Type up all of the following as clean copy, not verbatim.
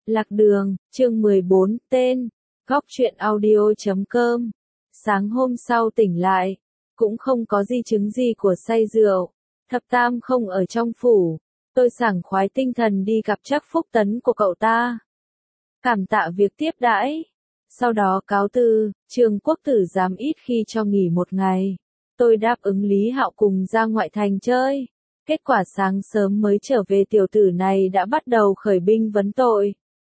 Lạc đường, chương 14, tên, góc truyện audio.com. Sáng hôm sau tỉnh lại, cũng không có di chứng gì của say rượu. Thập Tam không ở trong phủ, tôi sảng khoái tinh thần đi gặp Trác Phúc Tấn của cậu ta. Cảm tạ việc tiếp đãi. Sau đó cáo từ, Trường Quốc tử giám ít khi cho nghỉ một ngày. Tôi đáp ứng Lý Hạo cùng ra ngoại thành chơi. Kết quả sáng sớm mới trở về tiểu tử này đã bắt đầu khởi binh vấn tội.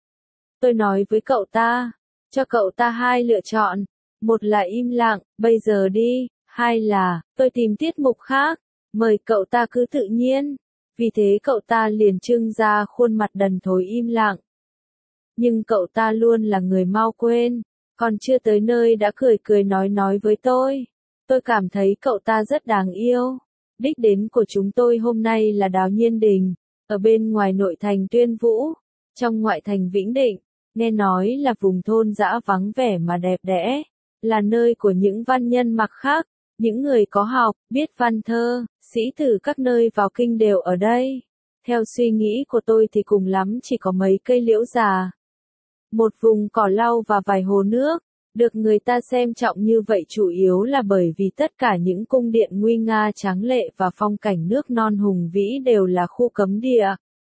Tôi nói với cậu ta, cho cậu ta hai lựa chọn. Một là im lặng, bây giờ đi. Hai là, tôi tìm tiết mục khác. Mời cậu ta cứ tự nhiên. Vì thế cậu ta liền trưng ra khuôn mặt đần thối im lặng. Nhưng cậu ta luôn là người mau quên. Còn chưa tới nơi đã cười cười nói với tôi. Tôi cảm thấy cậu ta rất đáng yêu. Đích đến của chúng tôi hôm nay là Đào Nhiên Đình, ở bên ngoài nội thành Tuyên Vũ, trong ngoại thành Vĩnh Định, nghe nói là vùng thôn dã vắng vẻ mà đẹp đẽ, là nơi của những văn nhân mặc khác, những người có học, biết văn thơ, sĩ từ các nơi vào kinh đều ở đây. Theo suy nghĩ của tôi thì cùng lắm chỉ có mấy cây liễu già, một vùng cỏ lau và vài hồ nước. Được người ta xem trọng như vậy chủ yếu là bởi vì tất cả những cung điện nguy nga tráng lệ và phong cảnh nước non hùng vĩ đều là khu cấm địa.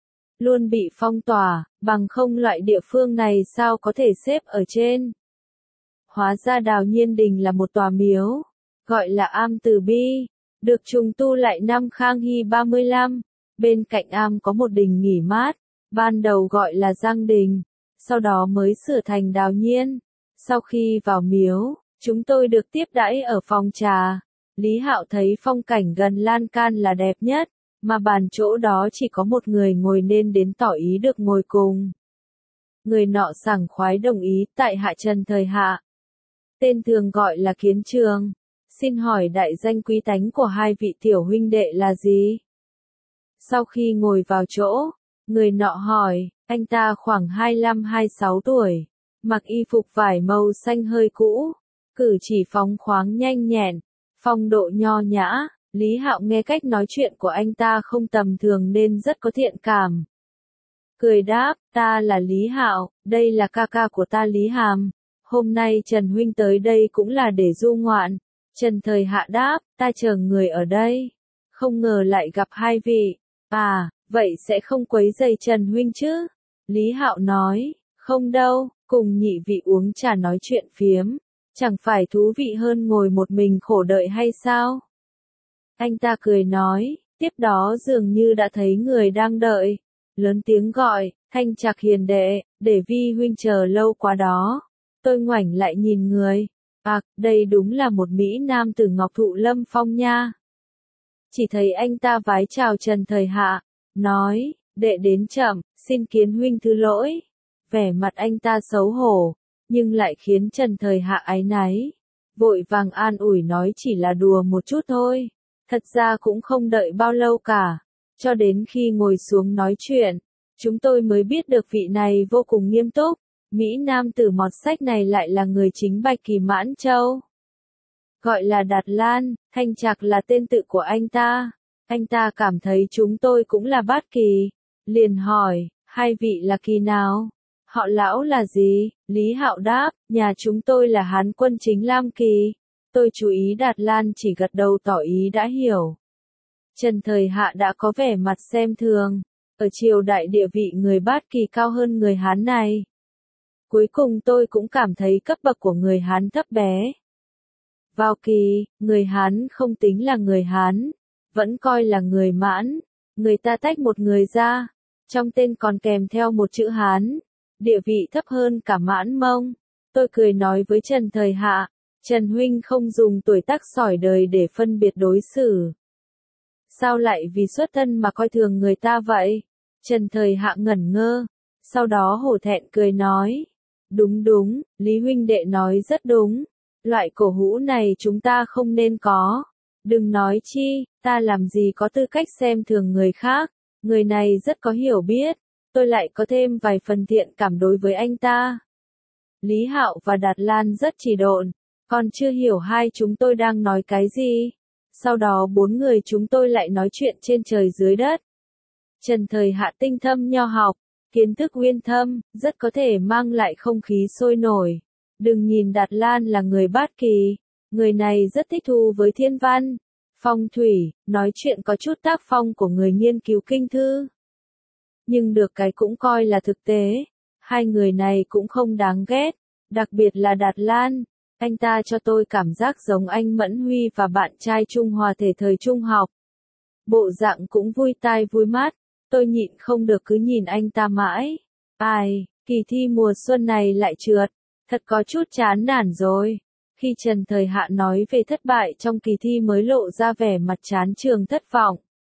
Luôn bị phong tỏa, bằng không loại địa phương này sao có thể xếp ở trên. Hóa ra Đào Nhiên Đình là một tòa miếu, gọi là Am Từ Bi, được trùng tu lại năm Khang Hy 35. Bên cạnh am có một đình nghỉ mát, ban đầu gọi là Giang Đình, sau đó mới sửa thành Đào Nhiên. Sau khi vào miếu, chúng tôi được tiếp đãi ở phòng trà. Lý Hạo thấy phong cảnh gần lan can là đẹp nhất, mà bàn chỗ đó chỉ có một người ngồi nên đến tỏ ý được ngồi cùng. Người nọ sảng khoái đồng ý, tại hạ Trần Thời Hạ. Tên thường gọi là Kiến Trường. Xin hỏi đại danh quý tánh của hai vị tiểu huynh đệ là gì? Sau khi ngồi vào chỗ, người nọ hỏi, anh ta khoảng 25-26 tuổi. Mặc y phục vải màu xanh hơi cũ, cử chỉ phóng khoáng nhanh nhẹn, phong độ nho nhã. Lý Hạo nghe cách nói chuyện của anh ta không tầm thường nên rất có thiện cảm. Cười đáp, ta là Lý Hạo, đây là ca ca của ta Lý Hàm. Hôm nay Trần huynh tới đây cũng là để du ngoạn. Trần Thời Hạ đáp, ta chờ người ở đây. Không ngờ lại gặp hai vị. À, vậy sẽ không quấy rầy Trần huynh chứ? Lý Hạo nói, không đâu. Cùng nhị vị uống trà nói chuyện phiếm, chẳng phải thú vị hơn ngồi một mình khổ đợi hay sao? Anh ta cười nói, tiếp đó dường như đã thấy người đang đợi, lớn tiếng gọi, Thanh Trạc hiền đệ, để vi huynh chờ lâu quá đó. Tôi ngoảnh lại nhìn người, đây đúng là một Mỹ Nam từ Ngọc Thụ Lâm Phong nha. Chỉ thấy anh ta vái chào Trần Thời Hạ, nói, đệ đến chậm, xin kiến huynh thứ lỗi. Vẻ mặt anh ta xấu hổ, nhưng lại khiến Trần Thời Hạ áy náy. Vội vàng an ủi nói chỉ là đùa một chút thôi. Thật ra cũng không đợi bao lâu cả. Cho đến khi ngồi xuống nói chuyện, chúng tôi mới biết được vị này vô cùng nghiêm túc. Mỹ Nam tử mọt sách này lại là người chính Bạch Kỳ Mãn Châu. Gọi là Đạt Lan, Thanh Trạc là tên tự của anh ta. Anh ta cảm thấy chúng tôi cũng là bát kỳ. Liền hỏi, hai vị là kỳ nào? Họ lão là gì? Lý Hạo đáp, nhà chúng tôi là Hán quân chính Lam Kỳ. Tôi chú ý Đạt Lan chỉ gật đầu tỏ ý đã hiểu. Trần Thời Hạ đã có vẻ mặt xem thường. Ở triều đại địa vị người bát kỳ cao hơn người Hán này. Cuối cùng tôi cũng cảm thấy cấp bậc của người Hán thấp bé. Vào kỳ, người Hán không tính là người Hán, vẫn coi là người Mãn. Người ta tách một người ra, trong tên còn kèm theo một chữ Hán. Địa vị thấp hơn cả Mãn Mông. Tôi cười nói với Trần Thời Hạ, Trần huynh không dùng tuổi tác sỏi đời để phân biệt đối xử. Sao lại vì xuất thân mà coi thường người ta vậy? Trần Thời Hạ ngẩn ngơ, sau đó hổ thẹn cười nói, đúng, Lý huynh đệ nói rất đúng. Loại cổ hũ này chúng ta không nên có. Đừng nói chi, ta làm gì có tư cách xem thường người khác. Người này rất có hiểu biết. Tôi lại có thêm vài phần thiện cảm đối với anh ta. Lý Hạo và Đạt Lan rất chỉ độn, còn chưa hiểu hai chúng tôi đang nói cái gì. Sau đó bốn người chúng tôi lại nói chuyện trên trời dưới đất. Trần Thời Hạ tinh thâm nho học, Kiến thức uyên thâm, rất có thể mang lại không khí sôi nổi. Đừng nhìn Đạt Lan là người bát kỳ, người này rất thích thú với thiên văn, phong thủy, nói chuyện có chút tác phong của người nghiên cứu kinh thư. Nhưng được cái cũng coi là thực tế, hai người này cũng không đáng ghét, đặc biệt là Đạt Lan, anh ta cho tôi cảm giác giống anh Mẫn Huy và bạn trai Trung Hòa thể thời trung học. Bộ dạng cũng vui tai vui mắt, tôi nhịn không được cứ nhìn anh ta mãi. Ai, kỳ thi mùa xuân này lại trượt, thật có chút chán nản rồi. Khi Trần Thời Hạ nói về thất bại trong kỳ thi mới lộ ra vẻ mặt chán trường thất vọng.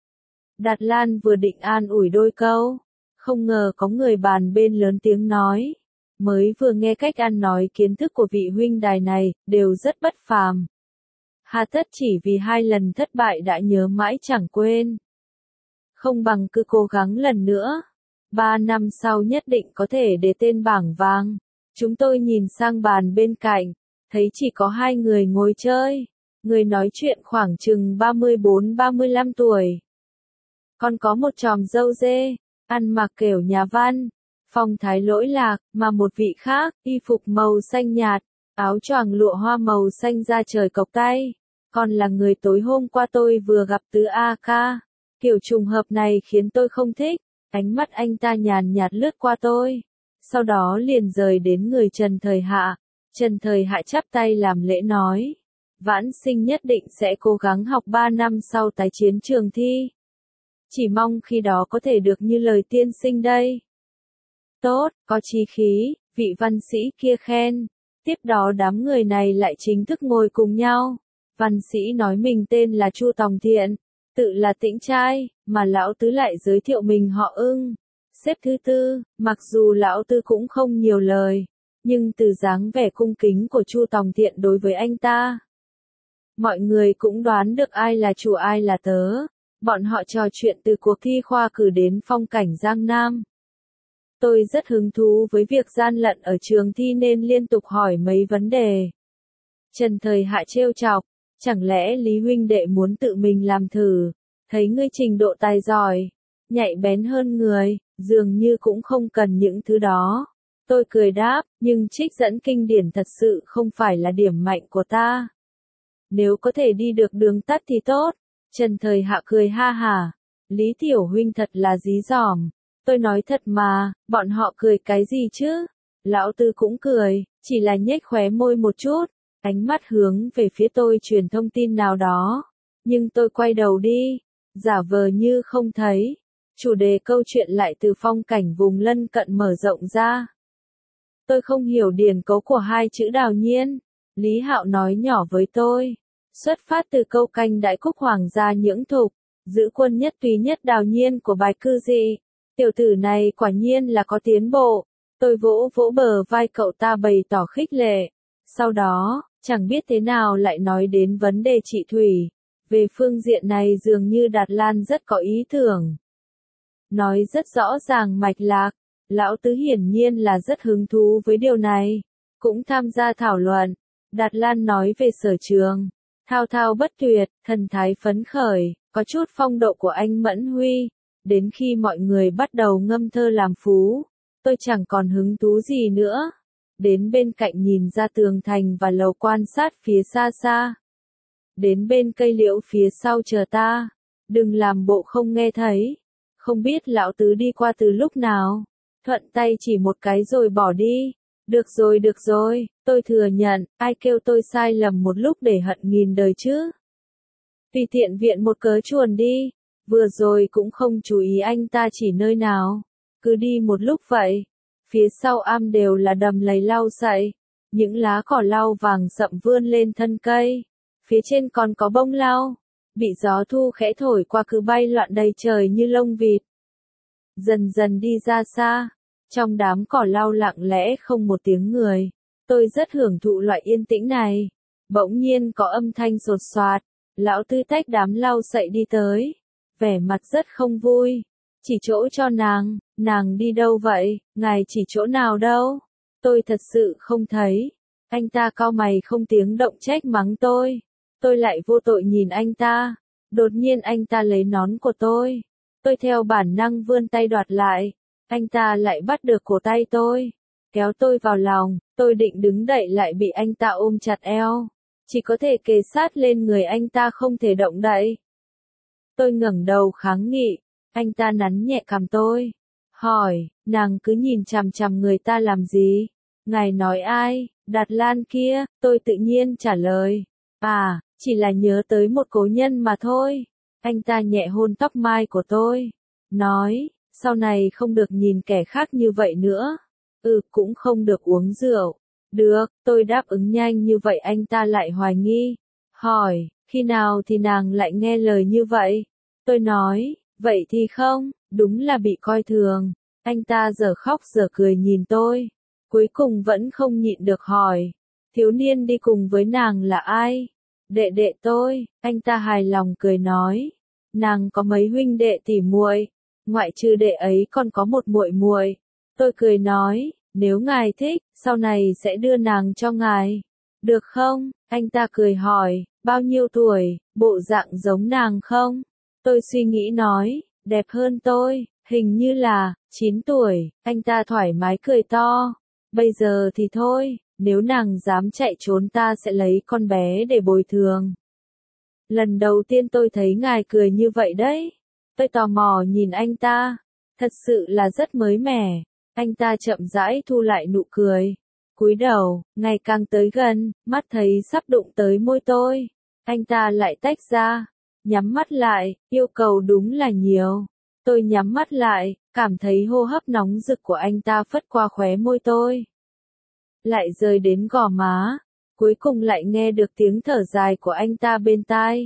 Đạt Lan vừa định an ủi đôi câu, không ngờ có người bàn bên lớn tiếng nói. Mới vừa nghe cách ăn nói kiến thức của vị huynh đài này, đều rất bất phàm. Hà tất chỉ vì 2 lần thất bại đã nhớ mãi chẳng quên. Không bằng cứ cố gắng lần nữa. 3 năm sau nhất định có thể để tên bảng vàng. Chúng tôi nhìn sang bàn bên cạnh, thấy chỉ có 2 người ngồi chơi. Người nói chuyện khoảng chừng 34-35 tuổi. Còn có một chòm râu dê, ăn mặc kiểu nhà văn, phong thái lỗi lạc, mà một vị khác, y phục màu xanh nhạt, áo choàng lụa hoa màu xanh da trời cộc tay. Còn là người tối hôm qua tôi vừa gặp từ AK. Kiểu trùng hợp này khiến tôi không thích. Ánh mắt anh ta nhàn nhạt lướt qua tôi. Sau đó liền rời đến người Trần Thời Hạ. Trần Thời Hạ chắp tay làm lễ nói. Vãn sinh nhất định sẽ cố gắng học 3 năm sau tái chiến trường thi. Chỉ mong khi đó có thể được như lời tiên sinh đây. Tốt, có chí khí, vị văn sĩ kia khen. Tiếp đó đám người này lại chính thức ngồi cùng nhau. Văn sĩ nói mình tên là Chu Tòng Thiện, tự là Tĩnh trai, mà lão tứ lại giới thiệu mình họ Ưng. Xếp thứ tư, mặc dù lão tứ cũng không nhiều lời, nhưng từ dáng vẻ cung kính của Chu Tòng Thiện đối với anh ta, mọi người cũng đoán được ai là chủ ai là tớ. Bọn họ trò chuyện từ cuộc thi khoa cử đến phong cảnh Giang Nam. Tôi rất hứng thú với việc gian lận ở trường thi nên liên tục hỏi mấy vấn đề. Trần Thời Hạ trêu chọc, chẳng lẽ Lý huynh đệ muốn tự mình làm thử, thấy ngươi trình độ tài giỏi, nhạy bén hơn người, dường như cũng không cần những thứ đó. Tôi cười đáp, nhưng trích dẫn kinh điển thật sự không phải là điểm mạnh của ta. Nếu có thể đi được đường tắt thì tốt. Trần Thời Hạ cười ha hả, Lý tiểu huynh thật là dí dỏm. Tôi nói thật mà, bọn họ cười cái gì chứ? Lão Tư cũng cười, chỉ là nhếch khóe môi một chút, ánh mắt hướng về phía tôi truyền thông tin nào đó. Nhưng tôi quay đầu đi, giả vờ như không thấy. Chủ đề câu chuyện lại từ phong cảnh vùng lân cận mở rộng ra. Tôi không hiểu điển cấu của 2 chữ Đào Nhiên. Lý Hạo nói nhỏ với tôi. Xuất phát từ câu canh đại cúc hoàng gia nhưỡng thục, giữ quân nhất túy nhất Đào Nhiên của bài cư dị. Tiểu tử này quả nhiên là có tiến bộ. Tôi vỗ vỗ bờ vai cậu ta bày tỏ khích lệ. Sau đó, chẳng biết thế nào lại nói đến vấn đề trị thủy. Về phương diện này dường như Đạt Lan rất có ý tưởng. Nói rất rõ ràng mạch lạc. Lão Tứ hiển nhiên là rất hứng thú với điều này. Cũng tham gia thảo luận. Đạt Lan nói về sở trường. Thao thao bất tuyệt, thần thái phấn khởi, có chút phong độ của anh Mẫn Huy. Đến khi mọi người bắt đầu ngâm thơ làm phú, tôi chẳng còn hứng thú gì nữa. Đến bên cạnh nhìn ra tường thành và lầu quan sát phía xa xa. Đến bên cây liễu phía sau chờ ta. Đừng làm bộ không nghe thấy. Không biết lão tứ đi qua từ lúc nào. Thuận tay chỉ một cái rồi bỏ đi. Được rồi, tôi thừa nhận, ai kêu tôi sai lầm một lúc để hận nghìn đời chứ. Tùy tiện viện một cớ chuồn đi. Vừa rồi cũng không chú ý anh ta chỉ nơi nào. Cứ đi một lúc vậy. Phía sau am đều là đầm lầy lau sậy. Những lá cỏ lau vàng sậm vươn lên thân cây. Phía trên còn có bông lau. Bị gió thu khẽ thổi qua cứ bay loạn đầy trời như lông vịt. Dần dần đi ra xa. Trong đám cỏ lau lặng lẽ không một tiếng người. Tôi rất hưởng thụ loại yên tĩnh này. Bỗng nhiên có âm thanh sột soạt. Lão Tư tách đám lau sậy đi tới. Vẻ mặt rất không vui. Chỉ chỗ cho nàng đi đâu vậy, ngài chỉ chỗ nào đâu? Tôi thật sự không thấy. Anh ta cau mày không tiếng động trách mắng tôi. Tôi lại vô tội nhìn anh ta. Đột nhiên anh ta lấy nón của tôi. Tôi theo bản năng vươn tay đoạt lại. Anh ta lại bắt được cổ tay tôi, kéo tôi vào lòng, tôi định đứng dậy lại bị anh ta ôm chặt eo, chỉ có thể kề sát lên người anh ta không thể động đậy. Tôi ngẩng đầu kháng nghị, anh ta nắn nhẹ cằm tôi, hỏi, nàng cứ nhìn chằm chằm người ta làm gì? Ngài nói ai? Đạt Lan kia, tôi tự nhiên trả lời, chỉ là nhớ tới một cố nhân mà thôi. Anh ta nhẹ hôn tóc mai của tôi, nói, sau này không được nhìn kẻ khác như vậy nữa. Cũng không được uống rượu. Được, tôi đáp ứng nhanh như vậy anh ta lại hoài nghi. Hỏi, khi nào thì nàng lại nghe lời như vậy? Tôi nói, vậy thì không, đúng là bị coi thường. Anh ta giờ khóc giờ cười nhìn tôi. Cuối cùng vẫn không nhịn được hỏi, thiếu niên đi cùng với nàng là ai? Đệ đệ tôi, anh ta hài lòng cười nói. Nàng có mấy huynh đệ tỉ muội, ngoại trừ đệ ấy còn có một muội muội. Tôi cười nói, nếu ngài thích, sau này sẽ đưa nàng cho ngài. Được không? Anh ta cười hỏi, bao nhiêu tuổi, bộ dạng giống nàng không? Tôi suy nghĩ nói, đẹp hơn tôi, hình như là 9 tuổi. Anh ta thoải mái cười to. Bây giờ thì thôi, nếu nàng dám chạy trốn ta sẽ lấy con bé để bồi thường. Lần đầu tiên tôi thấy ngài cười như vậy đấy. Tôi tò mò nhìn anh ta. Thật sự là rất mới mẻ. Anh ta chậm rãi thu lại nụ cười. Cúi đầu, ngày càng tới gần, mắt thấy sắp đụng tới môi tôi. Anh ta lại tách ra. Nhắm mắt lại, yêu cầu đúng là nhiều. Tôi nhắm mắt lại, cảm thấy hô hấp nóng rực của anh ta phất qua khóe môi tôi. Lại rơi đến gò má. Cuối cùng lại nghe được tiếng thở dài của anh ta bên tai.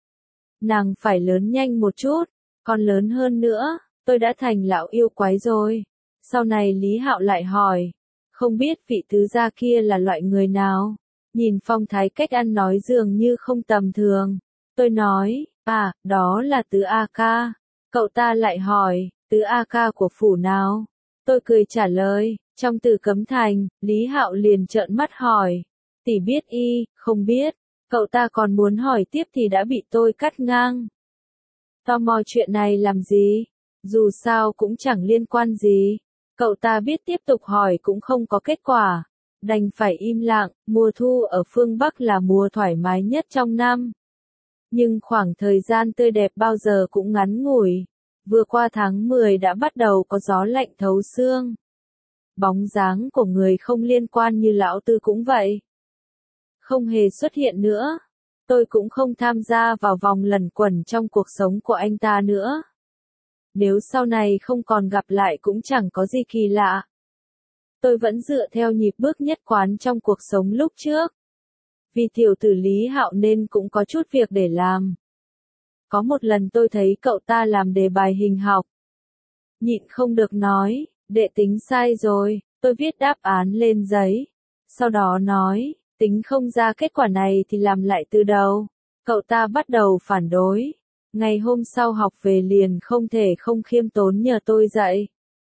Nàng phải lớn nhanh một chút, còn lớn hơn nữa, tôi đã thành lão yêu quái rồi. Sau này Lý Hạo lại hỏi, không biết vị tứ gia kia là loại người nào? Nhìn phong thái cách ăn nói dường như không tầm thường. Tôi nói, đó là tứ A ca. Cậu ta lại hỏi, tứ A ca của phủ nào? Tôi cười trả lời, trong Tử Cấm Thành. Lý Hạo liền trợn mắt hỏi, tỷ biết y, không biết. Cậu ta còn muốn hỏi tiếp thì đã bị tôi cắt ngang. Tò mò chuyện này làm gì? Dù sao cũng chẳng liên quan gì. Cậu ta biết tiếp tục hỏi cũng không có kết quả. Đành phải im lặng. Mùa thu ở phương Bắc là mùa thoải mái nhất trong năm. Nhưng khoảng thời gian tươi đẹp bao giờ cũng ngắn ngủi. Vừa qua tháng 10 đã bắt đầu có gió lạnh thấu xương. Bóng dáng của người không liên quan như lão Tư cũng vậy. Không hề xuất hiện nữa. Tôi cũng không tham gia vào vòng lẩn quẩn trong cuộc sống của anh ta nữa. Nếu sau này không còn gặp lại cũng chẳng có gì kỳ lạ. Tôi vẫn dựa theo nhịp bước nhất quán trong cuộc sống lúc trước. Vì tiểu tử Lý Hạo nên cũng có chút việc để làm. Có một lần tôi thấy cậu ta làm đề bài hình học. Nhịn không được nói, đệ tính sai rồi, tôi viết đáp án lên giấy. Sau đó nói, tính không ra kết quả này thì làm lại từ đầu. Cậu ta bắt đầu phản đối. Ngày hôm sau học về liền không thể không khiêm tốn nhờ tôi dạy.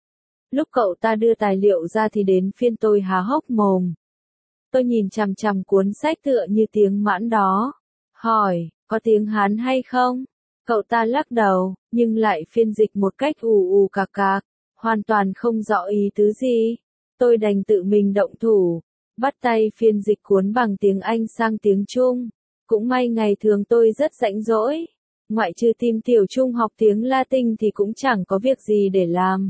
Lúc cậu ta đưa tài liệu ra thì đến phiên tôi há hốc mồm. Tôi nhìn chằm chằm cuốn sách tựa như tiếng mãn đó. Hỏi, có tiếng Hán hay không? Cậu ta lắc đầu, nhưng lại phiên dịch một cách ù ù cạc cạc, hoàn toàn không rõ ý tứ gì. Tôi đành tự mình động thủ, bắt tay phiên dịch cuốn bằng tiếng Anh sang tiếng Trung. Cũng may ngày thường tôi rất rảnh rỗi. Ngoại trừ tìm tiểu Trung học tiếng Latin thì cũng chẳng có việc gì để làm.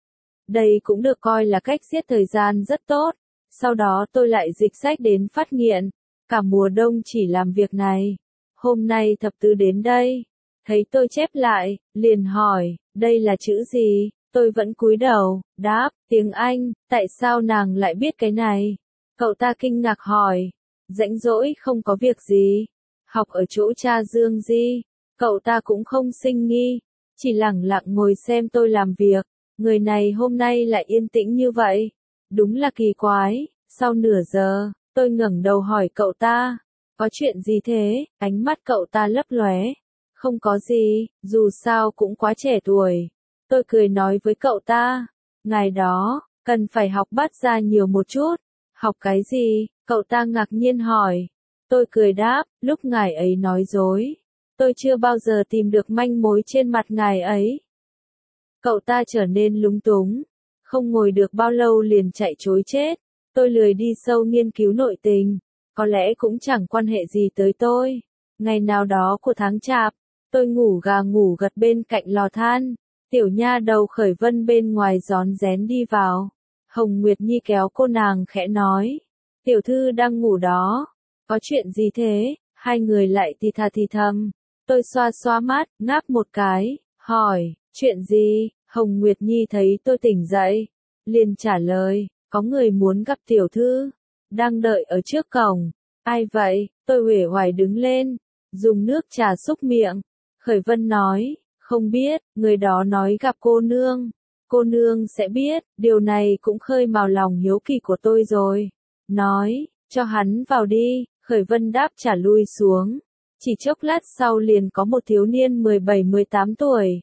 Đây cũng được coi là cách giết thời gian rất tốt. Sau đó tôi lại dịch sách đến phát nghiện. Cả mùa đông chỉ làm việc này. Hôm nay thập tứ đến đây. Thấy tôi chép lại, liền hỏi, đây là chữ gì? Tôi vẫn cúi đầu, đáp, tiếng Anh, tại sao nàng lại biết cái này? Cậu ta kinh ngạc hỏi, rãnh rỗi không có việc gì. Học ở chỗ cha Dương Di. Cậu ta cũng không sinh nghi, chỉ lẳng lặng ngồi xem tôi làm việc. Người này hôm nay lại yên tĩnh như vậy. Đúng là kỳ quái. Sau nửa giờ, tôi ngẩng đầu hỏi cậu ta, có chuyện gì thế? Ánh mắt cậu ta lấp lóe. Không có gì, dù sao cũng quá trẻ tuổi. Tôi cười nói với cậu ta, ngày đó, cần phải học bắt ra nhiều một chút. Học cái gì? Cậu ta ngạc nhiên hỏi. Tôi cười đáp, lúc ngài ấy nói dối. Tôi chưa bao giờ tìm được manh mối trên mặt ngài ấy. Cậu ta trở nên lúng túng. Không ngồi được bao lâu liền chạy trối chết. Tôi lười đi sâu nghiên cứu nội tình. Có lẽ cũng chẳng quan hệ gì tới tôi. Ngày nào đó của tháng Chạp, tôi ngủ gà ngủ gật bên cạnh lò than. Tiểu nha đầu Khởi Vân bên ngoài rón rén đi vào. Hồng Nguyệt Nhi kéo cô nàng khẽ nói. Tiểu thư đang ngủ đó. Có chuyện gì thế? Hai người lại thì thà thì thầm. Tôi xoa xoa mắt, ngáp một cái, hỏi, chuyện gì? Hồng Nguyệt Nhi thấy tôi tỉnh dậy, liền trả lời, có người muốn gặp tiểu thư, đang đợi ở trước cổng. Ai vậy? Tôi uể oải đứng lên, dùng nước trà xúc miệng. Khởi Vân nói, không biết, người đó nói gặp cô nương. Cô nương sẽ biết, điều này cũng khơi mào lòng hiếu kỳ của tôi rồi. Nói, cho hắn vào đi, Khởi Vân đáp trả lui xuống. Chỉ chốc lát sau liền có một thiếu niên 17-18 tuổi.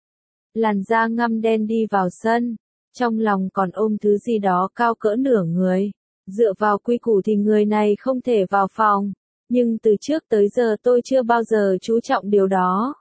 Làn da ngăm đen đi vào sân, trong lòng còn ôm thứ gì đó cao cỡ nửa người. Dựa vào quy củ thì người này không thể vào phòng, nhưng từ trước tới giờ tôi chưa bao giờ chú trọng điều đó.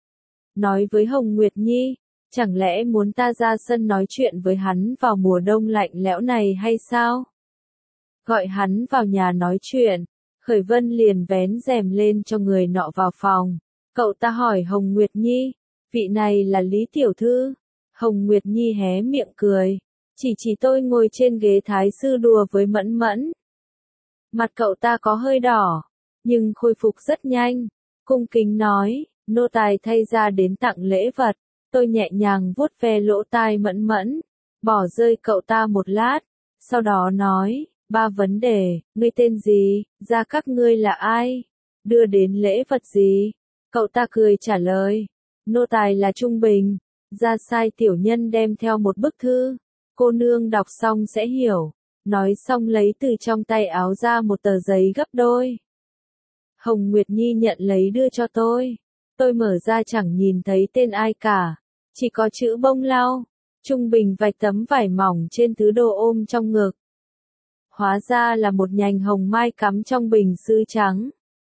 Nói với Hồng Nguyệt Nhi, chẳng lẽ muốn ta ra sân nói chuyện với hắn vào mùa đông lạnh lẽo này hay sao? Gọi hắn vào nhà nói chuyện. Khởi Vân liền vén rèm lên cho người nọ vào phòng. Cậu ta hỏi Hồng Nguyệt Nhi, vị này là Lý Tiểu Thư. Hồng Nguyệt Nhi hé miệng cười, chỉ tôi ngồi trên ghế thái sư đùa với Mẫn Mẫn. Mặt cậu ta có hơi đỏ, nhưng khôi phục rất nhanh. Cung kính nói, nô tài thay ra đến tặng lễ vật. Tôi nhẹ nhàng vuốt ve lỗ tai Mẫn Mẫn, bỏ rơi cậu ta một lát, sau đó nói. 3 vấn đề, ngươi tên gì, gia các ngươi là ai, đưa đến lễ vật gì? Cậu ta cười trả lời, nô tài là Trung Bình, gia sai tiểu nhân đem theo một bức thư, cô nương đọc xong sẽ hiểu. Nói xong lấy từ trong tay áo ra một tờ giấy gấp đôi. Hồng Nguyệt Nhi nhận lấy đưa cho tôi mở ra chẳng nhìn thấy tên ai cả, chỉ có chữ Bông Lau. Trung Bình vạch tấm vải mỏng trên thứ đồ ôm trong ngực. Hóa ra là một nhành hồng mai cắm trong bình sứ trắng.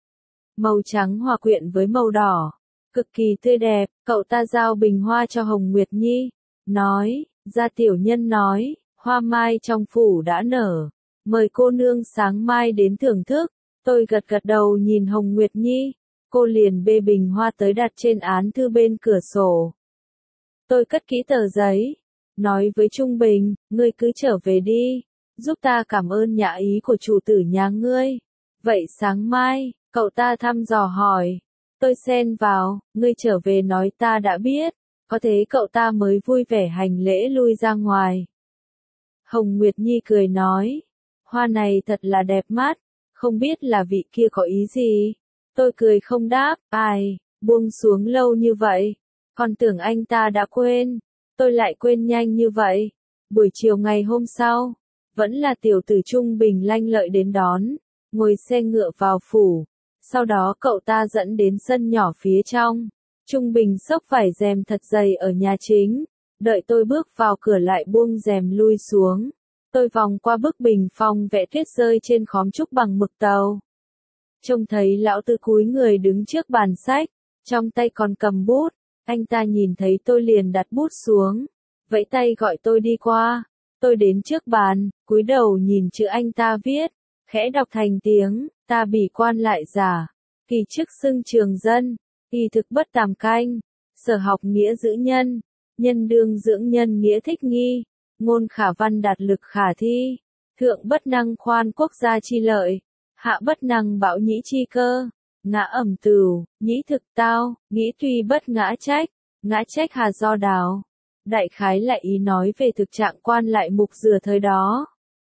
Màu trắng hòa quyện với màu đỏ, cực kỳ tươi đẹp. Cậu ta giao bình hoa cho Hồng Nguyệt Nhi, nói, gia tiểu nhân nói, hoa mai trong phủ đã nở, mời cô nương sáng mai đến thưởng thức. Tôi gật gật đầu nhìn Hồng Nguyệt Nhi, cô liền bê bình hoa tới đặt trên án thư bên cửa sổ. Tôi cất kỹ tờ giấy, nói với Trung Bình, ngươi cứ trở về đi. Giúp ta cảm ơn nhã ý của chủ tử nhà ngươi. Vậy sáng mai, cậu ta thăm dò hỏi. Tôi xen vào, ngươi trở về nói ta đã biết. Có thế cậu ta mới vui vẻ hành lễ lui ra ngoài. Hồng Nguyệt Nhi cười nói. Hoa này thật là đẹp mắt. Không biết là vị kia có ý gì. Tôi cười không đáp. Ai, buông xuống lâu như vậy. Còn tưởng anh ta đã quên. Tôi lại quên nhanh như vậy. Buổi chiều ngày hôm sau. Vẫn là tiểu tử Trung Bình lanh lợi đến đón, ngồi xe ngựa vào phủ. Sau đó cậu ta dẫn đến sân nhỏ phía trong. Trung Bình xốc vải rèm thật dày ở nhà chính. Đợi tôi bước vào cửa lại buông rèm lui xuống. Tôi vòng qua bức bình phong vẽ tuyết rơi trên khóm trúc bằng mực tàu. Trông thấy lão tư cúi người đứng trước bàn sách, trong tay còn cầm bút. Anh ta nhìn thấy tôi liền đặt bút xuống, vẫy tay gọi tôi đi qua. Tôi đến trước bàn, cúi đầu nhìn chữ anh ta viết, khẽ đọc thành tiếng, ta bỉ quan lại giả, kỳ chức xưng trường dân, kỳ thực bất tàm canh, sở học nghĩa giữ nhân, nhân đương dưỡng nhân nghĩa thích nghi, ngôn khả văn đạt lực khả thi, thượng bất năng khoan quốc gia chi lợi, hạ bất năng bão nhĩ chi cơ, ngã ẩm tửu, nhĩ thực tao, nghĩ tuy bất ngã trách hà do đào. Đại khái lại ý nói về thực trạng quan lại mục dừa thời đó.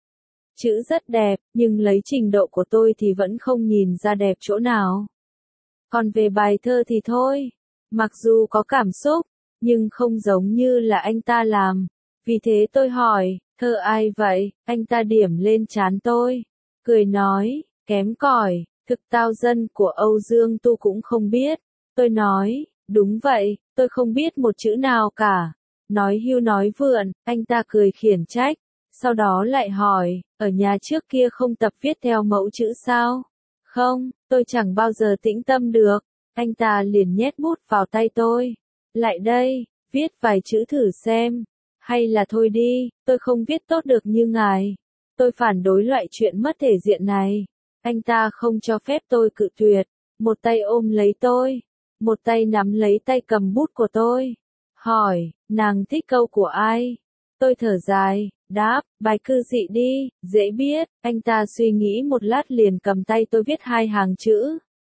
Chữ rất đẹp, nhưng lấy trình độ của tôi thì vẫn không nhìn ra đẹp chỗ nào. Còn về bài thơ thì thôi, mặc dù có cảm xúc, nhưng không giống như là anh ta làm. Vì thế tôi hỏi, thơ ai vậy? Anh ta điểm lên trán tôi, cười nói, kém cỏi, thực tao dân của Âu Dương Tu cũng không biết. Tôi nói, đúng vậy, tôi không biết một chữ nào cả. Nói hưu nói vượn, anh ta cười khiển trách, sau đó lại hỏi, ở nhà trước kia không tập viết theo mẫu chữ sao? Không, tôi chẳng bao giờ tĩnh tâm được. Anh ta liền nhét bút vào tay tôi. Lại đây, viết vài chữ thử xem. Hay là thôi đi, tôi không viết tốt được như ngài. Tôi phản đối loại chuyện mất thể diện này. Anh ta không cho phép tôi cự tuyệt. Một tay ôm lấy tôi. Một tay nắm lấy tay cầm bút của tôi. Hỏi, nàng thích câu của ai? Tôi thở dài, đáp, bài cư dị đi, dễ biết. Anh ta suy nghĩ một lát liền cầm tay tôi viết 2 hàng chữ.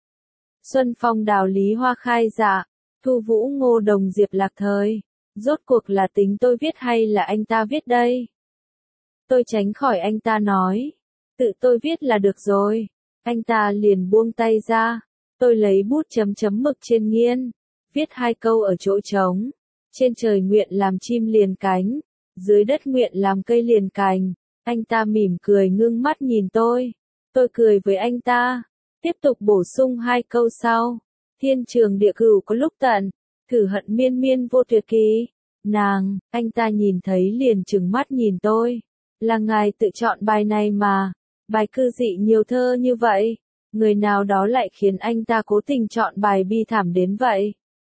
Xuân phong đào lý hoa khai dạ, thu vũ ngô đồng diệp lạc thời. Rốt cuộc là tính tôi viết hay là anh ta viết đây? Tôi tránh khỏi anh ta nói. Tự tôi viết là được rồi. Anh ta liền buông tay ra. Tôi lấy bút chấm chấm mực trên nghiên. Viết 2 câu ở chỗ trống. Trên trời nguyện làm chim liền cánh. Dưới đất nguyện làm cây liền cành. Anh ta mỉm cười ngưng mắt nhìn tôi. Tôi cười với anh ta. Tiếp tục bổ sung 2 câu sau. Thiên trường địa cửu có lúc tận. Thử hận miên miên vô tuyệt kỳ. Nàng, anh ta nhìn thấy liền trừng mắt nhìn tôi. Là ngài tự chọn bài này mà. Bài cư dị nhiều thơ như vậy. Người nào đó lại khiến anh ta cố tình chọn bài bi thảm đến vậy.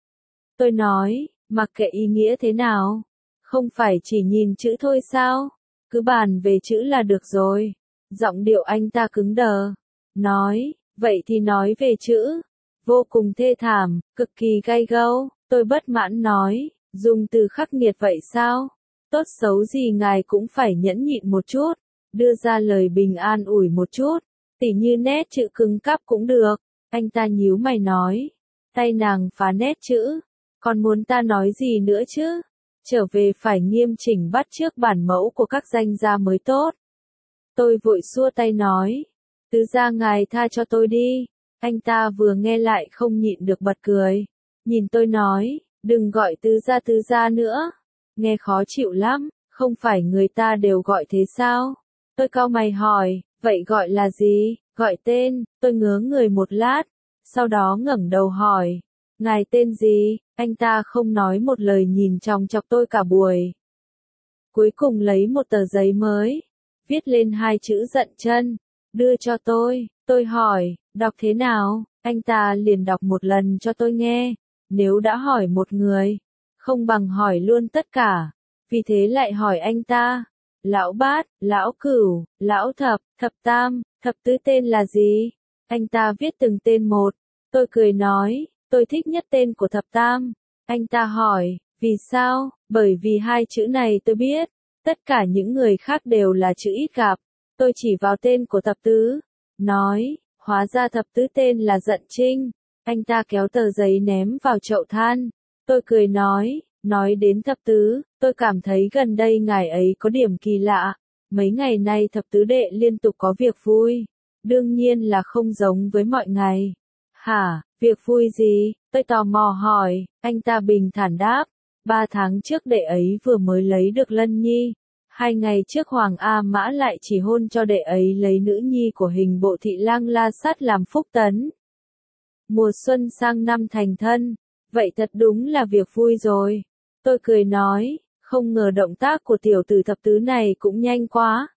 Tôi nói, mặc kệ ý nghĩa thế nào. Không phải chỉ nhìn chữ thôi sao? Cứ bàn về chữ là được rồi. Giọng điệu anh ta cứng đờ. Nói, vậy thì nói về chữ. Vô cùng thê thảm, cực kỳ gay gâu. Tôi bất mãn nói, dùng từ khắc nghiệt vậy sao? Tốt xấu gì ngài cũng phải nhẫn nhịn một chút. Đưa ra lời bình an ủi một chút. Tỉ như nét chữ cứng cáp cũng được. Anh ta nhíu mày nói. Tay nàng phá nét chữ. Còn muốn ta nói gì nữa chứ? Trở về phải nghiêm chỉnh bắt chước bản mẫu của các danh gia mới tốt. Tôi vội xua tay nói. Tứ gia ngài tha cho tôi đi. Anh ta vừa nghe lại không nhịn được bật cười. Nhìn tôi nói, đừng gọi tứ gia nữa. Nghe khó chịu lắm, không phải người ta đều gọi thế sao? Tôi cau mày hỏi, vậy gọi là gì? Gọi tên. Tôi ngớ người một lát. Sau đó ngẩng đầu hỏi. Ngài tên gì? Anh ta không nói một lời nhìn chòng chọc tôi cả buổi. Cuối cùng lấy một tờ giấy mới. Viết lên 2 chữ giận chân. Đưa cho tôi. Tôi hỏi, đọc thế nào? Anh ta liền đọc một lần cho tôi nghe. Nếu đã hỏi một người, không bằng hỏi luôn tất cả. Vì thế lại hỏi anh ta. Lão bát, lão cửu, lão thập, thập tam, thập tứ tên là gì? Anh ta viết từng tên một. Tôi cười nói, tôi thích nhất tên của thập tam. Anh ta hỏi, vì sao? Bởi vì 2 chữ này tôi biết. Tất cả những người khác đều là chữ ít gặp. Tôi chỉ vào tên của thập tứ. Nói, hóa ra thập tứ tên là Dận Trinh. Anh ta kéo tờ giấy ném vào chậu than. Tôi cười nói đến thập tứ, tôi cảm thấy gần đây ngài ấy có điểm kỳ lạ. Mấy ngày nay thập tứ đệ liên tục có việc vui. Đương nhiên là không giống với mọi ngày. Hả, việc vui gì? Tôi tò mò hỏi, anh ta bình thản đáp. 3 tháng trước đệ ấy vừa mới lấy được Lân Nhi. 2 ngày trước Hoàng A Mã lại chỉ hôn cho đệ ấy lấy nữ nhi của hình bộ thị lang La Sát làm phúc tấn. Mùa xuân sang năm thành thân. Vậy thật đúng là việc vui rồi. Tôi cười nói, không ngờ động tác của tiểu tử thập tứ này cũng nhanh quá.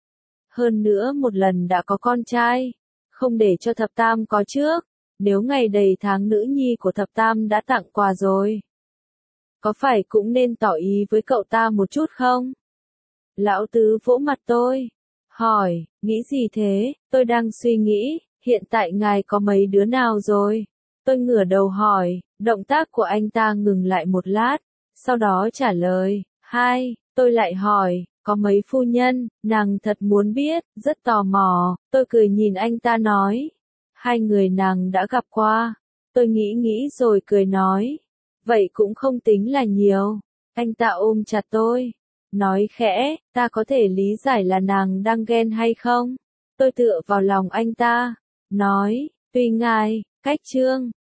Hơn nữa một lần đã có con trai. Không để cho thập tam có trước. Nếu ngày đầy tháng nữ nhi của thập tam đã tặng quà rồi. Có phải cũng nên tỏ ý với cậu ta một chút không? Lão tứ vỗ mặt tôi. Hỏi, nghĩ gì thế? Tôi đang suy nghĩ, hiện tại ngài có mấy đứa nào rồi? Tôi ngửa đầu hỏi, động tác của anh ta ngừng lại một lát. Sau đó trả lời, 2. Tôi lại hỏi, có mấy phu nhân? Nàng thật muốn biết, rất tò mò. Tôi cười nhìn anh ta nói. 2 người nàng đã gặp qua. Tôi nghĩ rồi cười nói. Vậy cũng không tính là nhiều. Anh ta ôm chặt tôi. Nói khẽ, ta có thể lý giải là nàng đang ghen hay không? Tôi tựa vào lòng anh ta. Nói, tùy ngài, cách chương.